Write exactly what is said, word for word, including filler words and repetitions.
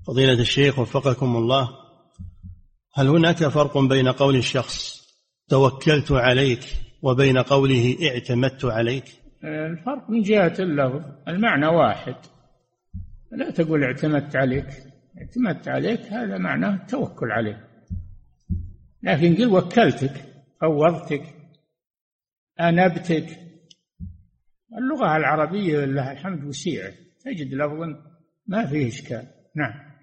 فضيلة الشيخ وفقكم الله، هل هناك فرق بين قول الشخص توكلت عليك وبين قوله اعتمدت عليك؟ الفرق من جهة اللفظ، المعنى واحد. لا تقول اعتمدت عليك، اعتمدت عليك هذا معناه التوكل عليك، لكن قل وكلتك، فوضتك، أنبتك. اللغة العربية لها الحمد وسيعة، تجد لفظا ما فيه إشكال. نعم.